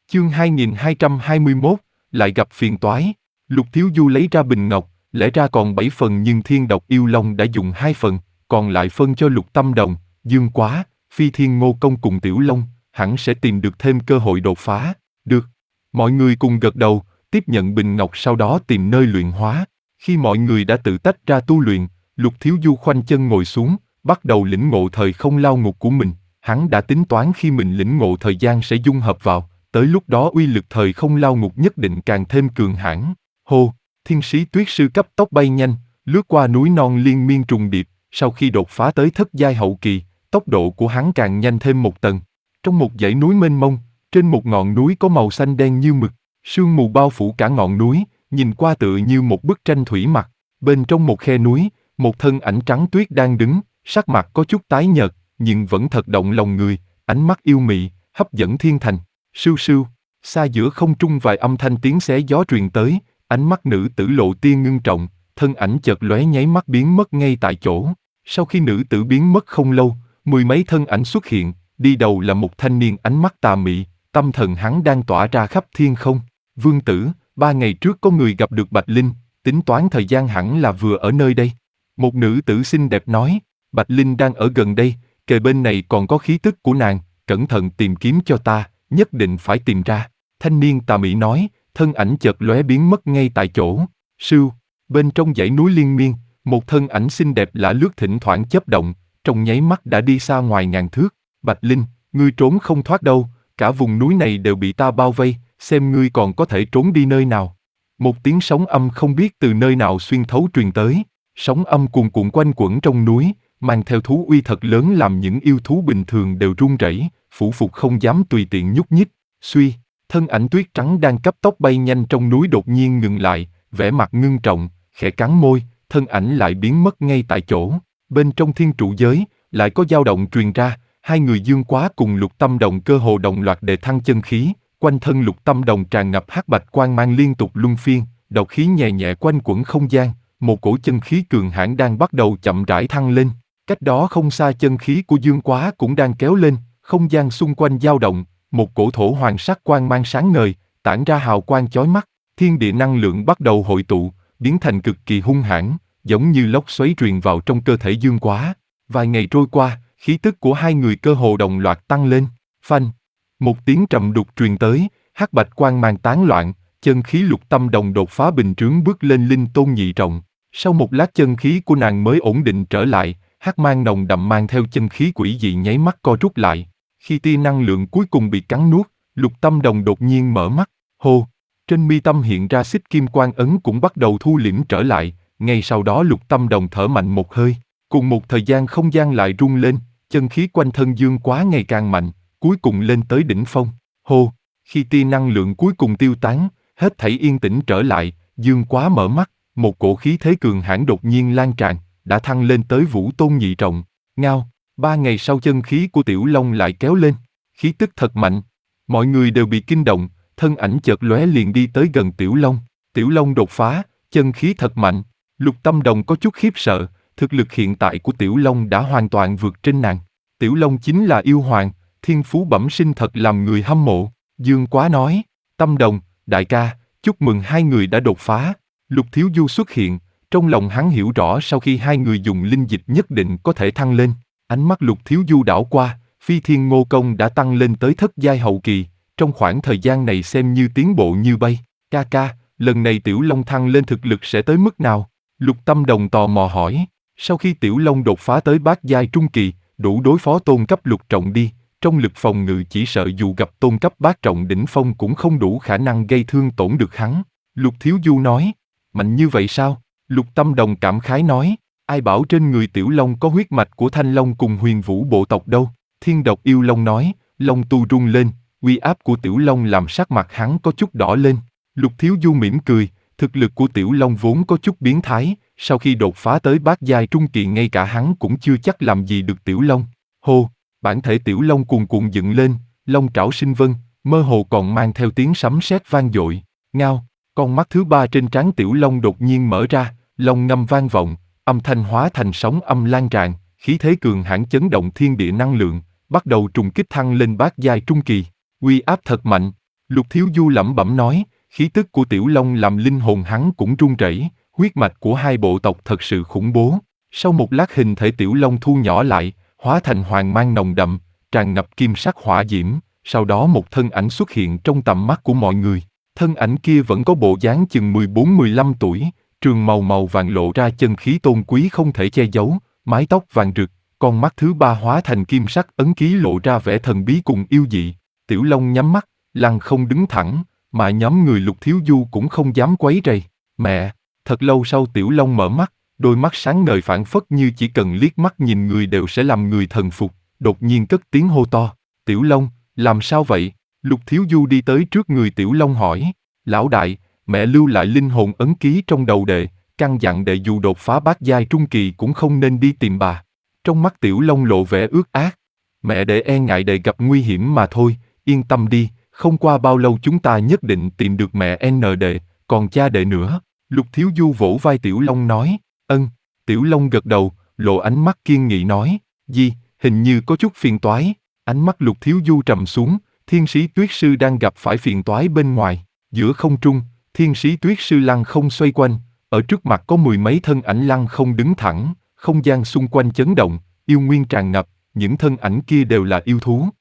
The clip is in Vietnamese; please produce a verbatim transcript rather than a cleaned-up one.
Chương hai nghìn hai trăm hai mươi mốt, lại gặp phiền toái. Lục Thiếu Du lấy ra bình ngọc, lẽ ra còn bảy phần nhưng Thiên Độc Yêu Long đã dùng hai phần, còn lại phân cho Lục Tâm Đồng, Dương Quá, Phi Thiên Ngô Công cùng Tiểu Long, hẳn sẽ tìm được thêm cơ hội đột phá. Được. Mọi người cùng gật đầu, tiếp nhận bình ngọc sau đó tìm nơi luyện hóa. Khi mọi người đã tự tách ra tu luyện, Lục Thiếu Du khoanh chân ngồi xuống, bắt đầu lĩnh ngộ thời không lao ngục của mình. Hắn đã tính toán khi mình lĩnh ngộ thời gian sẽ dung hợp vào, tới lúc đó uy lực thời không lao ngục nhất định càng thêm cường hãn. Hô, thiên sĩ tuyết sư cấp tốc bay nhanh, lướt qua núi non liên miên trùng điệp, sau khi đột phá tới thất giai hậu kỳ, tốc độ của hắn càng nhanh thêm một tầng. Trong một dãy núi mênh mông, trên một ngọn núi có màu xanh đen như mực, sương mù bao phủ cả ngọn núi, nhìn qua tựa như một bức tranh thủy mặc. Bên trong một khe núi, một thân ảnh trắng tuyết đang đứng, sắc mặt có chút tái nhợt, nhưng vẫn thật động lòng người, ánh mắt yêu mị, hấp dẫn thiên thành. Sưu sưu, xa giữa không trung vài âm thanh tiếng xé gió truyền tới, ánh mắt nữ tử lộ tia ngưng trọng, thân ảnh chợt lóe nháy mắt biến mất ngay tại chỗ. Sau khi nữ tử biến mất không lâu, mười mấy thân ảnh xuất hiện, đi đầu là một thanh niên ánh mắt tà mị, tâm thần hắn đang tỏa ra khắp thiên không. Vương tử, ba ngày trước có người gặp được Bạch Linh, tính toán thời gian hẳn là vừa ở nơi đây. Một nữ tử xinh đẹp nói, Bạch Linh đang ở gần đây, kề bên này còn có khí tức của nàng, cẩn thận tìm kiếm cho ta, nhất định phải tìm ra. Thanh niên tà mị nói, thân ảnh chợt lóe biến mất ngay tại chỗ. Sưu, bên trong dãy núi liên miên, một thân ảnh xinh đẹp lả lướt thỉnh thoảng chớp động, trong nháy mắt đã đi xa ngoài ngàn thước. Bạch Linh, ngươi trốn không thoát đâu, cả vùng núi này đều bị ta bao vây, xem ngươi còn có thể trốn đi nơi nào. Một tiếng sóng âm không biết từ nơi nào xuyên thấu truyền tới, sóng âm cuồn cuộn quanh quẩn trong núi, mang theo thú uy thật lớn làm những yêu thú bình thường đều run rẩy, phủ phục không dám tùy tiện nhúc nhích. Suy, thân ảnh tuyết trắng đang cấp tốc bay nhanh trong núi đột nhiên ngừng lại, vẻ mặt ngưng trọng, khẽ cắn môi, thân ảnh lại biến mất ngay tại chỗ. Bên trong thiên trụ giới, lại có dao động truyền ra, hai người Dương Quá cùng Lục Tâm Đồng cơ hồ đồng loạt để thăng chân khí, quanh thân Lục Tâm Đồng tràn ngập hắc bạch quang mang liên tục luân phiên, độc khí nhẹ nhẹ quanh quẩn không gian, một cổ chân khí cường hãn đang bắt đầu chậm rãi thăng lên. Cách đó không xa chân khí của Dương Quá cũng đang kéo lên, không gian xung quanh dao động, một cổ thổ hoàng sắc quang mang sáng ngời, tản ra hào quang chói mắt, thiên địa năng lượng bắt đầu hội tụ, biến thành cực kỳ hung hãn, giống như lốc xoáy truyền vào trong cơ thể Dương Quá. Vài ngày trôi qua, khí tức của hai người cơ hồ đồng loạt tăng lên. Phanh, một tiếng trầm đục truyền tới, hắc bạch quang mang tán loạn, chân khí Lục Tâm Đồng đột phá bình trướng bước lên linh tôn nhị trọng. Sau một lát chân khí của nàng mới ổn định trở lại, hắc mang nồng đậm mang theo chân khí quỷ dị nháy mắt co rút lại. Khi tia năng lượng cuối cùng bị cắn nuốt, Lục Tâm Đồng đột nhiên mở mắt. Hô! Trên mi tâm hiện ra xích kim quang ấn cũng bắt đầu thu liễm trở lại. Ngay sau đó Lục Tâm Đồng thở mạnh một hơi. Cùng một thời gian không gian lại rung lên, chân khí quanh thân Dương Quá ngày càng mạnh, cuối cùng lên tới đỉnh phong. Hô! Khi tia năng lượng cuối cùng tiêu tán, hết thảy yên tĩnh trở lại, Dương Quá mở mắt, một cổ khí thế cường hãn đột nhiên lan tràn, đã thăng lên tới vũ tôn nhị trọng. Ngao! Ba ngày sau chân khí của Tiểu Long lại kéo lên, khí tức thật mạnh. Mọi người đều bị kinh động, thân ảnh chợt lóe liền đi tới gần Tiểu Long. Tiểu Long đột phá, chân khí thật mạnh. Lục Tâm Đồng có chút khiếp sợ, thực lực hiện tại của Tiểu Long đã hoàn toàn vượt trên nàng. Tiểu Long chính là yêu hoàng, thiên phú bẩm sinh thật làm người hâm mộ. Dương Quá nói, Tâm Đồng, đại ca, chúc mừng hai người đã đột phá. Lục Thiếu Du xuất hiện, trong lòng hắn hiểu rõ sau khi hai người dùng linh dịch nhất định có thể thăng lên. Ánh mắt Lục Thiếu Du đảo qua, Phi Thiên Ngô Công đã tăng lên tới thất giai hậu kỳ, trong khoảng thời gian này xem như tiến bộ như bay. Ca ca, lần này Tiểu Long thăng lên thực lực sẽ tới mức nào? Lục Tâm Đồng tò mò hỏi. Sau khi Tiểu Long đột phá tới bát giai trung kỳ, đủ đối phó tôn cấp lục trọng đi, trong lực phòng ngự chỉ sợ dù gặp tôn cấp bát trọng đỉnh phong cũng không đủ khả năng gây thương tổn được hắn. Lục Thiếu Du nói, mạnh như vậy sao? Lục Tâm Đồng cảm khái nói, ai bảo trên người Tiểu Long có huyết mạch của Thanh Long cùng Huyền Vũ bộ tộc đâu. Thiên Độc Yêu Long nói, Long tu rung lên, uy áp của Tiểu Long làm sắc mặt hắn có chút đỏ lên. Lục Thiếu Du mỉm cười, thực lực của Tiểu Long vốn có chút biến thái, sau khi đột phá tới bát giai trung kỳ ngay cả hắn cũng chưa chắc làm gì được Tiểu Long. Hô, bản thể Tiểu Long cuồn cuộn dựng lên, long trảo sinh vân, mơ hồ còn mang theo tiếng sấm sét vang dội. Ngao, con mắt thứ ba trên trán Tiểu Long đột nhiên mở ra, long ngâm vang vọng, âm thanh hóa thành sóng âm lan tràn, khí thế cường hãn chấn động thiên địa năng lượng, bắt đầu trùng kích thăng lên bát giai trung kỳ. Uy áp thật mạnh. Lục Thiếu Du lẩm bẩm nói, khí tức của Tiểu Long làm linh hồn hắn cũng run rẩy, huyết mạch của hai bộ tộc thật sự khủng bố. Sau một lát hình thể Tiểu Long thu nhỏ lại, hóa thành hoàng mang nồng đậm, tràn ngập kim sắc hỏa diễm, sau đó một thân ảnh xuất hiện trong tầm mắt của mọi người. Thân ảnh kia vẫn có bộ dáng chừng mười bốn mười lăm tuổi, trường màu màu vàng lộ ra chân khí tôn quý không thể che giấu, mái tóc vàng rực, con mắt thứ ba hóa thành kim sắc ấn ký lộ ra vẻ thần bí cùng yêu dị. Tiểu Long nhắm mắt, lăng không đứng thẳng, mà nhóm người Lục Thiếu Du cũng không dám quấy rầy. Mẹ, thật lâu sau Tiểu Long mở mắt, đôi mắt sáng ngời phảng phất như chỉ cần liếc mắt nhìn người đều sẽ làm người thần phục, đột nhiên cất tiếng hô to. Tiểu Long, làm sao vậy? Lục Thiếu Du đi tới trước người Tiểu Long hỏi. Lão đại, mẹ lưu lại linh hồn ấn ký trong đầu đệ, căn dặn đệ dù đột phá bát giai trung kỳ cũng không nên đi tìm bà. Trong mắt Tiểu Long lộ vẻ ước ác. Mẹ đệ e ngại đệ gặp nguy hiểm mà thôi, yên tâm đi, không qua bao lâu chúng ta nhất định tìm được mẹ N đệ, còn cha đệ nữa. Lục Thiếu Du vỗ vai Tiểu Long nói, ân. Tiểu Long gật đầu, lộ ánh mắt kiên nghị nói, Di, hình như có chút phiền toái. Ánh mắt Lục Thiếu Du trầm xuống, thiên sĩ tuyết sư đang gặp phải phiền toái bên ngoài. Giữa không trung, thiên sĩ tuyết sư lăng không xoay quanh, ở trước mặt có mười mấy thân ảnh lăng không đứng thẳng, không gian xung quanh chấn động, yêu nguyên tràn ngập, những thân ảnh kia đều là yêu thú.